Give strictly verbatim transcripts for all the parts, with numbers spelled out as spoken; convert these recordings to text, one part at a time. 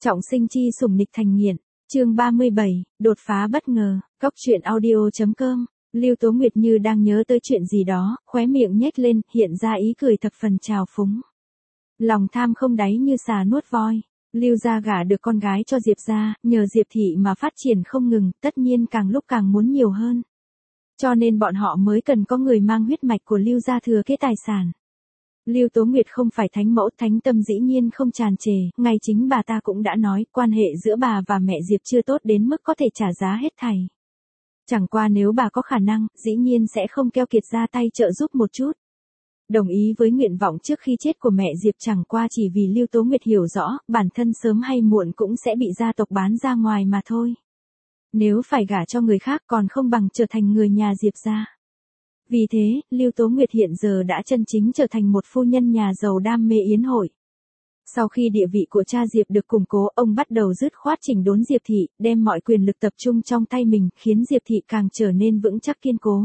Trọng sinh chi sủng nịch thành nghiện. Chương ba mươi bảy, đột phá bất ngờ. Góc truyện audio chấm com. Lưu Tố Nguyệt như đang nhớ tới chuyện gì đó, khóe miệng nhếch lên, hiện ra ý cười thập phần trào phúng. Lòng tham không đáy như xà nuốt voi. Lưu gia gả được con gái cho Diệp gia, nhờ Diệp thị mà phát triển không ngừng, tất nhiên càng lúc càng muốn nhiều hơn. Cho nên bọn họ mới cần có người mang huyết mạch của Lưu gia thừa kế tài sản. Lưu Tố Nguyệt không phải thánh mẫu, thánh tâm dĩ nhiên không tràn trề, ngay chính bà ta cũng đã nói, quan hệ giữa bà và mẹ Diệp chưa tốt đến mức có thể trả giá hết thảy. Chẳng qua nếu bà có khả năng, dĩ nhiên sẽ không keo kiệt ra tay trợ giúp một chút. Đồng ý với nguyện vọng trước khi chết của mẹ Diệp chẳng qua chỉ vì Lưu Tố Nguyệt hiểu rõ, bản thân sớm hay muộn cũng sẽ bị gia tộc bán ra ngoài mà thôi. Nếu phải gả cho người khác còn không bằng trở thành người nhà Diệp gia. Vì thế, Lưu Tố Nguyệt hiện giờ đã chân chính trở thành một phu nhân nhà giàu đam mê yến hội. Sau khi địa vị của cha Diệp được củng cố, ông bắt đầu dứt khoát chỉnh đốn Diệp thị, đem mọi quyền lực tập trung trong tay mình, khiến Diệp thị càng trở nên vững chắc kiên cố.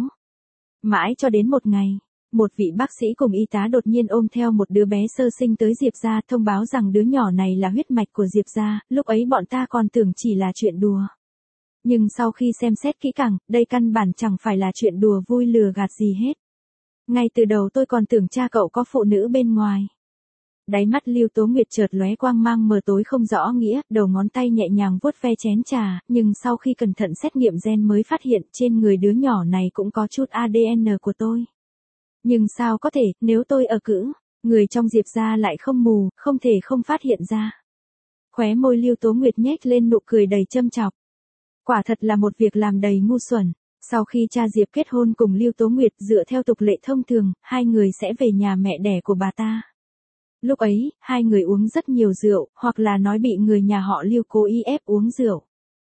Mãi cho đến một ngày, một vị bác sĩ cùng y tá đột nhiên ôm theo một đứa bé sơ sinh tới Diệp gia, thông báo rằng đứa nhỏ này là huyết mạch của Diệp gia. Lúc ấy bọn ta còn tưởng chỉ là chuyện đùa. Nhưng sau khi xem xét kỹ càng, đây căn bản chẳng phải là chuyện đùa vui lừa gạt gì hết. Ngay từ đầu tôi còn tưởng cha cậu có phụ nữ bên ngoài. Đáy mắt Lưu Tố Nguyệt chợt lóe quang mang mờ tối không rõ nghĩa, đầu ngón tay nhẹ nhàng vuốt ve chén trà, nhưng sau khi cẩn thận xét nghiệm gen mới phát hiện trên người đứa nhỏ này cũng có chút a đê en của tôi. Nhưng sao có thể, nếu tôi ở cữ, người trong Diệp gia lại không mù, không thể không phát hiện ra. Khóe môi Lưu Tố Nguyệt nhếch lên nụ cười đầy châm chọc. Quả thật là một việc làm đầy ngu xuẩn. Sau khi cha Diệp kết hôn cùng Lưu Tố Nguyệt, dựa theo tục lệ thông thường, hai người sẽ về nhà mẹ đẻ của bà ta. Lúc ấy, hai người uống rất nhiều rượu, hoặc là nói bị người nhà họ Lưu cố ý ép uống rượu.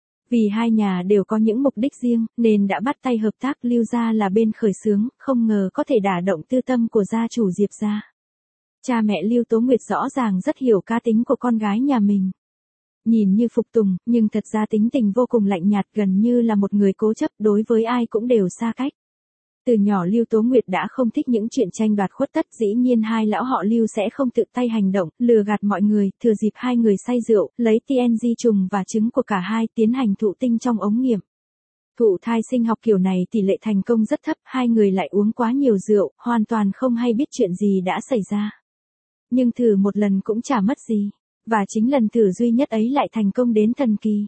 Vì hai nhà đều có những mục đích riêng, nên đã bắt tay hợp tác. Lưu gia là bên khởi xướng, không ngờ có thể đả động tư tâm của gia chủ Diệp gia. Cha mẹ Lưu Tố Nguyệt rõ ràng rất hiểu cá tính của con gái nhà mình. Nhìn như phục tùng, nhưng thật ra tính tình vô cùng lạnh nhạt, gần như là một người cố chấp, đối với ai cũng đều xa cách. Từ nhỏ Lưu Tố Nguyệt đã không thích những chuyện tranh đoạt khuất tất, dĩ nhiên hai lão họ Lưu sẽ không tự tay hành động, lừa gạt mọi người, thừa dịp hai người say rượu, lấy tê en giê trùng và trứng của cả hai tiến hành thụ tinh trong ống nghiệm. Thụ thai sinh học kiểu này tỷ lệ thành công rất thấp, hai người lại uống quá nhiều rượu, hoàn toàn không hay biết chuyện gì đã xảy ra. Nhưng thử một lần cũng chả mất gì. Và chính lần thử duy nhất ấy lại thành công đến thần kỳ.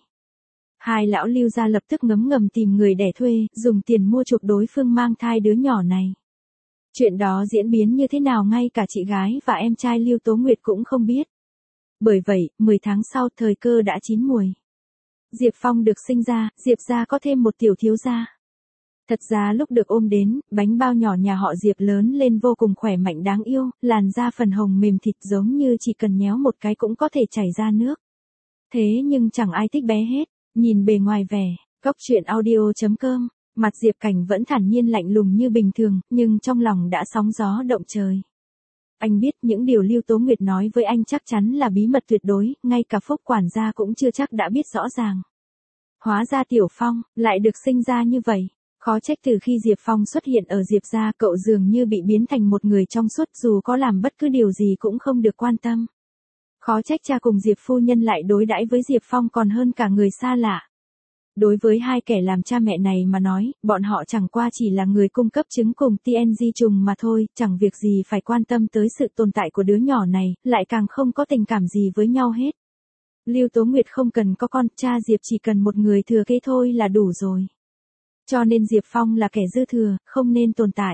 Hai lão Lưu gia lập tức ngấm ngầm tìm người đẻ thuê, dùng tiền mua chuộc đối phương mang thai đứa nhỏ này. Chuyện đó diễn biến như thế nào ngay cả chị gái và em trai Lưu Tố Nguyệt cũng không biết. Bởi vậy, mười tháng sau thời cơ đã chín muồi. Diệp Phong được sinh ra, Diệp gia có thêm một tiểu thiếu gia. Thật ra lúc được ôm đến, bánh bao nhỏ nhà họ Diệp lớn lên vô cùng khỏe mạnh đáng yêu, làn da phần hồng mềm thịt giống như chỉ cần nhéo một cái cũng có thể chảy ra nước. Thế nhưng chẳng ai thích bé hết, nhìn bề ngoài vẻ, góc truyện audio chấm com, mặt Diệp Cảnh vẫn thản nhiên lạnh lùng như bình thường, nhưng trong lòng đã sóng gió động trời. Anh biết những điều Lưu Tố Nguyệt nói với anh chắc chắn là bí mật tuyệt đối, ngay cả Phúc quản gia cũng chưa chắc đã biết rõ ràng. Hóa ra Tiểu Phong lại được sinh ra như vậy. Khó trách từ khi Diệp Phong xuất hiện ở Diệp gia, cậu dường như bị biến thành một người trong suốt, dù có làm bất cứ điều gì cũng không được quan tâm. Khó trách cha cùng Diệp phu nhân lại đối đãi với Diệp Phong còn hơn cả người xa lạ. Đối với hai kẻ làm cha mẹ này mà nói, bọn họ chẳng qua chỉ là người cung cấp trứng cùng tê en giê trùng mà thôi, chẳng việc gì phải quan tâm tới sự tồn tại của đứa nhỏ này, lại càng không có tình cảm gì với nhau hết. Lưu Tố Nguyệt không cần có con, cha Diệp chỉ cần một người thừa kế thôi là đủ rồi. Cho nên Diệp Phong là kẻ dư thừa, không nên tồn tại.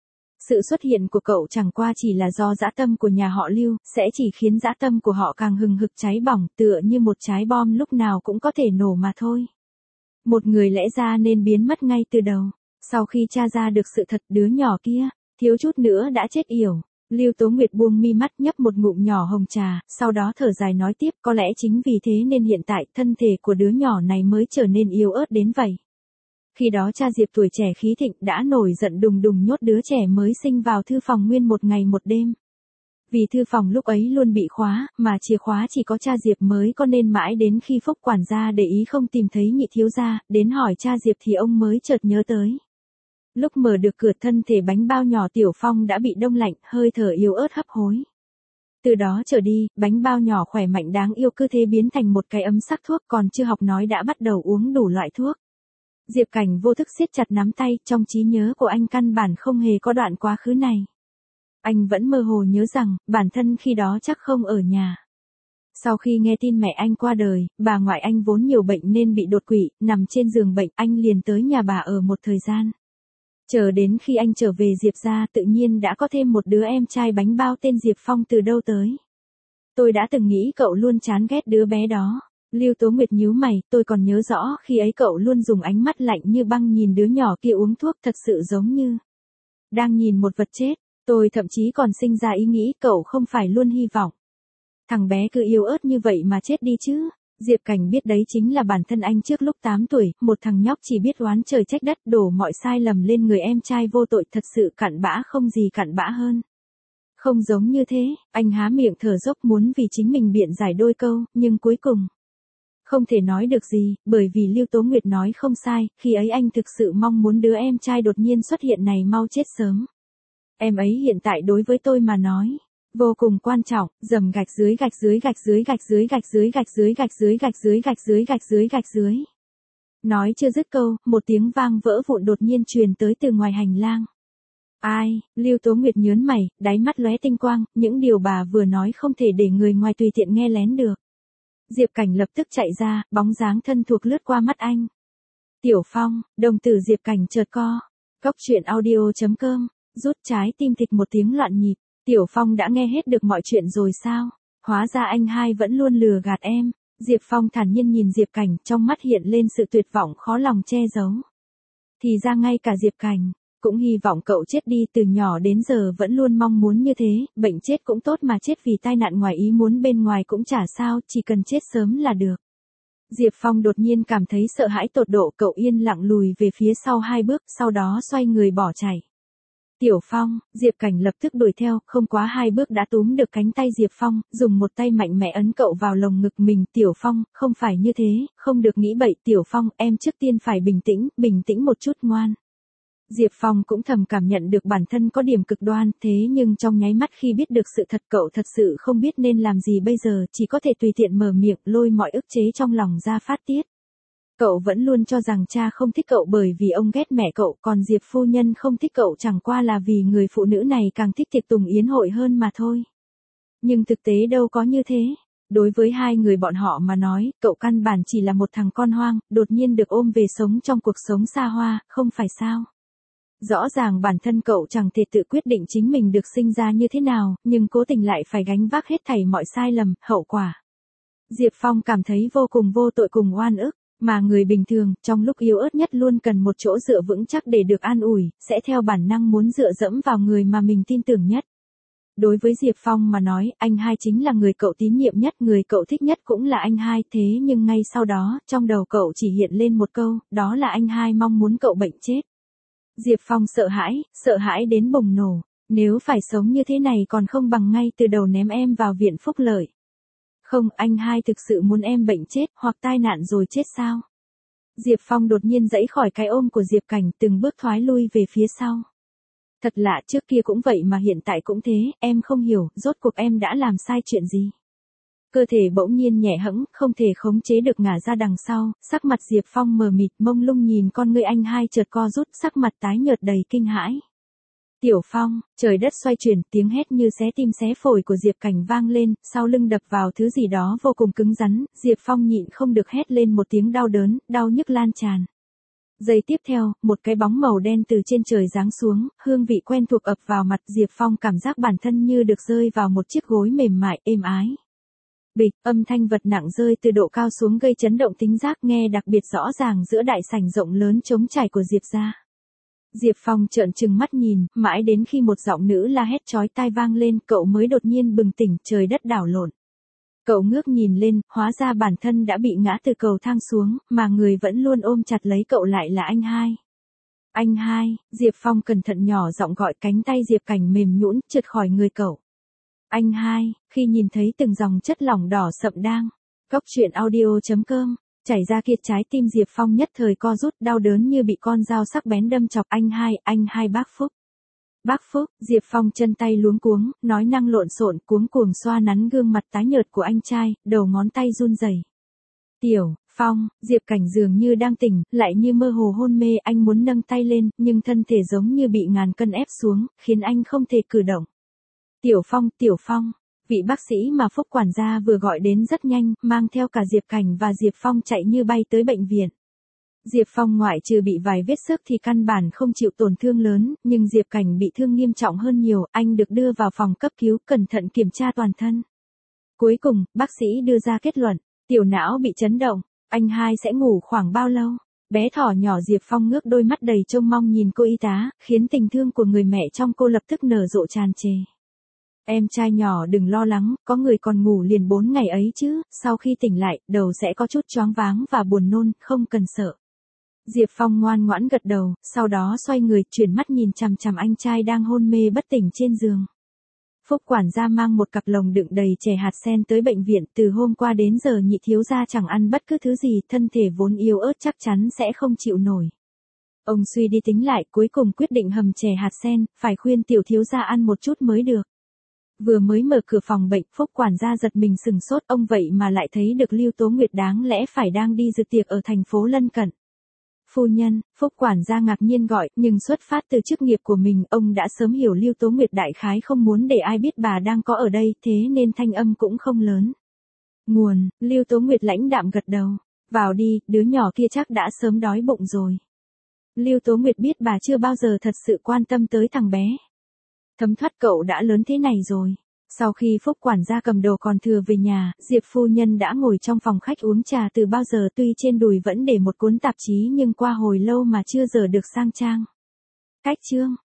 Sự xuất hiện của cậu chẳng qua chỉ là do dã tâm của nhà họ Lưu, sẽ chỉ khiến dã tâm của họ càng hừng hực cháy bỏng, tựa như một trái bom lúc nào cũng có thể nổ mà thôi. Một người lẽ ra nên biến mất ngay từ đầu. Sau khi tra ra được sự thật, đứa nhỏ kia, thiếu chút nữa đã chết yểu. Lưu Tố Nguyệt buông mi mắt nhấp một ngụm nhỏ hồng trà, sau đó thở dài nói tiếp, có lẽ chính vì thế nên hiện tại thân thể của đứa nhỏ này mới trở nên yếu ớt đến vậy. Khi đó cha Diệp tuổi trẻ khí thịnh đã nổi giận đùng đùng nhốt đứa trẻ mới sinh vào thư phòng nguyên một ngày một đêm. Vì thư phòng lúc ấy luôn bị khóa, mà chìa khóa chỉ có cha Diệp mới có, nên mãi đến khi Phúc quản gia để ý không tìm thấy nhị thiếu gia, đến hỏi cha Diệp thì ông mới chợt nhớ tới. Lúc mở được cửa, thân thể bánh bao nhỏ Tiểu Phong đã bị đông lạnh, hơi thở yếu ớt hấp hối. Từ đó trở đi, bánh bao nhỏ khỏe mạnh đáng yêu cứ thế biến thành một cái ấm sắc thuốc, còn chưa học nói đã bắt đầu uống đủ loại thuốc. Diệp Cảnh vô thức siết chặt nắm tay, trong trí nhớ của anh căn bản không hề có đoạn quá khứ này. Anh vẫn mơ hồ nhớ rằng, bản thân khi đó chắc không ở nhà. Sau khi nghe tin mẹ anh qua đời, bà ngoại anh vốn nhiều bệnh nên bị đột quỵ, nằm trên giường bệnh, anh liền tới nhà bà ở một thời gian. Chờ đến khi anh trở về Diệp gia, tự nhiên đã có thêm một đứa em trai bánh bao tên Diệp Phong từ đâu tới. Tôi đã từng nghĩ cậu luôn chán ghét đứa bé đó. Lưu Tố Nguyệt nhíu mày, tôi còn nhớ rõ khi ấy cậu luôn dùng ánh mắt lạnh như băng nhìn đứa nhỏ kia uống thuốc, thật sự giống như đang nhìn một vật chết. Tôi thậm chí còn sinh ra ý nghĩ cậu không phải luôn hy vọng thằng bé cứ yếu ớt như vậy mà chết đi chứ. Diệp Cảnh biết đấy chính là bản thân anh trước lúc tám tuổi, một thằng nhóc chỉ biết oán trời trách đất, đổ mọi sai lầm lên người em trai vô tội, thật sự cặn bã không gì cặn bã hơn. Không giống như thế, anh há miệng thở dốc muốn vì chính mình biện giải đôi câu, nhưng cuối cùng không thể nói được gì, bởi vì Lưu Tố Nguyệt nói không sai, khi ấy anh thực sự mong muốn đứa em trai đột nhiên xuất hiện này mau chết sớm. Em ấy hiện tại đối với tôi mà nói vô cùng quan trọng, dầm gạch dưới gạch dưới gạch dưới gạch dưới gạch dưới gạch dưới gạch dưới gạch dưới gạch dưới gạch dưới gạch dưới. Nói chưa dứt câu, một tiếng vang vỡ vụn đột nhiên truyền tới từ ngoài hành lang. Ai? Lưu Tố Nguyệt nhớn mày, đáy mắt lóe tinh quang, những điều bà vừa nói không thể để người ngoài tùy tiện nghe lén được. Diệp Cảnh lập tức chạy ra, bóng dáng thân thuộc lướt qua mắt anh. Tiểu Phong, đồng tử Diệp Cảnh chợt co. Cốc truyện audio chấm com, rút trái tim thịch một tiếng loạn nhịp. Tiểu Phong đã nghe hết được mọi chuyện rồi sao? Hóa ra anh hai vẫn luôn lừa gạt em. Diệp Phong thản nhiên nhìn Diệp Cảnh, trong mắt hiện lên sự tuyệt vọng khó lòng che giấu. Thì ra ngay cả Diệp Cảnh cũng hy vọng cậu chết đi, từ nhỏ đến giờ vẫn luôn mong muốn như thế, bệnh chết cũng tốt mà chết vì tai nạn ngoài ý muốn bên ngoài cũng chả sao, chỉ cần chết sớm là được. Diệp Phong đột nhiên cảm thấy sợ hãi tột độ, cậu yên lặng lùi về phía sau hai bước, sau đó xoay người bỏ chạy. Tiểu Phong, Diệp Cảnh lập tức đuổi theo, không quá hai bước đã túm được cánh tay Diệp Phong, dùng một tay mạnh mẽ ấn cậu vào lồng ngực mình. Tiểu Phong, không phải như thế, không được nghĩ bậy. Tiểu Phong, em trước tiên phải bình tĩnh, bình tĩnh một chút ngoan. Diệp Phong cũng thầm cảm nhận được bản thân có điểm cực đoan, thế nhưng trong nháy mắt khi biết được sự thật cậu thật sự không biết nên làm gì bây giờ, chỉ có thể tùy tiện mở miệng lôi mọi ức chế trong lòng ra phát tiết. Cậu vẫn luôn cho rằng cha không thích cậu bởi vì ông ghét mẹ cậu, còn Diệp phu nhân không thích cậu chẳng qua là vì người phụ nữ này càng thích tiệc tùng yến hội hơn mà thôi. Nhưng thực tế đâu có như thế. Đối với hai người bọn họ mà nói, cậu căn bản chỉ là một thằng con hoang, đột nhiên được ôm về sống trong cuộc sống xa hoa, không phải sao? Rõ ràng bản thân cậu chẳng thể tự quyết định chính mình được sinh ra như thế nào, nhưng cố tình lại phải gánh vác hết thảy mọi sai lầm, hậu quả. Diệp Phong cảm thấy vô cùng vô tội cùng oan ức, mà người bình thường, trong lúc yếu ớt nhất luôn cần một chỗ dựa vững chắc để được an ủi, sẽ theo bản năng muốn dựa dẫm vào người mà mình tin tưởng nhất. Đối với Diệp Phong mà nói, anh hai chính là người cậu tín nhiệm nhất, người cậu thích nhất cũng là anh hai, thế nhưng ngay sau đó, trong đầu cậu chỉ hiện lên một câu, đó là anh hai mong muốn cậu bệnh chết. Diệp Phong sợ hãi, sợ hãi đến bùng nổ, nếu phải sống như thế này còn không bằng ngay từ đầu ném em vào viện phúc lợi. Không, anh hai thực sự muốn em bệnh chết, hoặc tai nạn rồi chết sao? Diệp Phong đột nhiên giãy khỏi cái ôm của Diệp Cảnh, từng bước thoái lui về phía sau. Thật lạ, trước kia cũng vậy mà hiện tại cũng thế, em không hiểu, rốt cuộc em đã làm sai chuyện gì? Cơ thể bỗng nhiên nhẹ hẫng, không thể khống chế được ngả ra đằng sau, sắc mặt Diệp Phong mờ mịt mông lung nhìn con ngươi anh hai chợt co rút, sắc mặt tái nhợt đầy kinh hãi. Tiểu Phong, trời đất xoay chuyển, tiếng hét như xé tim xé phổi của Diệp Cảnh vang lên, sau lưng đập vào thứ gì đó vô cùng cứng rắn, Diệp Phong nhịn không được hét lên một tiếng đau đớn, đau nhức lan tràn. Giây tiếp theo, một cái bóng màu đen từ trên trời giáng xuống, hương vị quen thuộc ập vào mặt Diệp Phong, cảm giác bản thân như được rơi vào một chiếc gối mềm mại, êm ái. Bịch, âm thanh vật nặng rơi từ độ cao xuống gây chấn động tính giác, nghe đặc biệt rõ ràng giữa đại sảnh rộng lớn trống trải của Diệp gia. Diệp Phong trợn trừng mắt nhìn, mãi đến khi một giọng nữ la hét chói tai vang lên, cậu mới đột nhiên bừng tỉnh, trời đất đảo lộn. Cậu ngước nhìn lên, hóa ra bản thân đã bị ngã từ cầu thang xuống, mà người vẫn luôn ôm chặt lấy cậu lại là anh hai. Anh hai, Diệp Phong cẩn thận nhỏ giọng gọi, cánh tay Diệp Cảnh mềm nhũn trượt khỏi người cậu. Anh hai, khi nhìn thấy từng dòng chất lỏng đỏ sậm đang, cốc truyện audio chấm com, chảy ra kia, trái tim Diệp Phong nhất thời co rút, đau đớn như bị con dao sắc bén đâm chọc. Anh hai, anh hai bác Phúc. Bác Phúc, Diệp Phong chân tay luống cuống, nói năng lộn xộn, cuống cuồng xoa nắn gương mặt tái nhợt của anh trai, đầu ngón tay run rẩy. Tiểu Phong, Diệp Cảnh dường như đang tỉnh, lại như mơ hồ hôn mê, anh muốn nâng tay lên, nhưng thân thể giống như bị ngàn cân ép xuống, khiến anh không thể cử động. Tiểu Phong, Tiểu Phong, vị bác sĩ mà Phúc quản gia vừa gọi đến rất nhanh, mang theo cả Diệp Cảnh và Diệp Phong chạy như bay tới bệnh viện. Diệp Phong ngoại trừ bị vài vết xước thì căn bản không chịu tổn thương lớn, nhưng Diệp Cảnh bị thương nghiêm trọng hơn nhiều, anh được đưa vào phòng cấp cứu, cẩn thận kiểm tra toàn thân. Cuối cùng, bác sĩ đưa ra kết luận, tiểu não bị chấn động, anh hai sẽ ngủ khoảng bao lâu? Bé thỏ nhỏ Diệp Phong ngước đôi mắt đầy trông mong nhìn cô y tá, khiến tình thương của người mẹ trong cô lập tức nở rộ tràn trề. Em trai nhỏ đừng lo lắng, có người còn ngủ liền bốn ngày ấy chứ, sau khi tỉnh lại, đầu sẽ có chút choáng váng và buồn nôn, không cần sợ. Diệp Phong ngoan ngoãn gật đầu, sau đó xoay người, chuyển mắt nhìn chằm chằm anh trai đang hôn mê bất tỉnh trên giường. Phúc quản gia mang một cặp lồng đựng đầy chè hạt sen tới bệnh viện, từ hôm qua đến giờ nhị thiếu gia chẳng ăn bất cứ thứ gì, thân thể vốn yếu ớt chắc chắn sẽ không chịu nổi. Ông suy đi tính lại, cuối cùng quyết định hầm chè hạt sen, phải khuyên tiểu thiếu gia ăn một chút mới được. Vừa mới mở cửa phòng bệnh, Phúc quản gia giật mình sừng sốt, ông vậy mà lại thấy được Lưu Tố Nguyệt đáng lẽ phải đang đi dự tiệc ở thành phố lân cận. Phu nhân, Phúc quản gia ngạc nhiên gọi, nhưng xuất phát từ chức nghiệp của mình, ông đã sớm hiểu Lưu Tố Nguyệt đại khái không muốn để ai biết bà đang có ở đây, thế nên thanh âm cũng không lớn. Nguồn, Lưu Tố Nguyệt lãnh đạm gật đầu. Vào đi, đứa nhỏ kia chắc đã sớm đói bụng rồi. Lưu Tố Nguyệt biết bà chưa bao giờ thật sự quan tâm tới thằng bé. Thấm thoát cậu đã lớn thế này rồi. Sau khi Phúc quản gia cầm đồ còn thừa về nhà, Diệp phu nhân đã ngồi trong phòng khách uống trà từ bao giờ, tuy trên đùi vẫn để một cuốn tạp chí nhưng qua hồi lâu mà chưa giờ được sang trang. Cách chương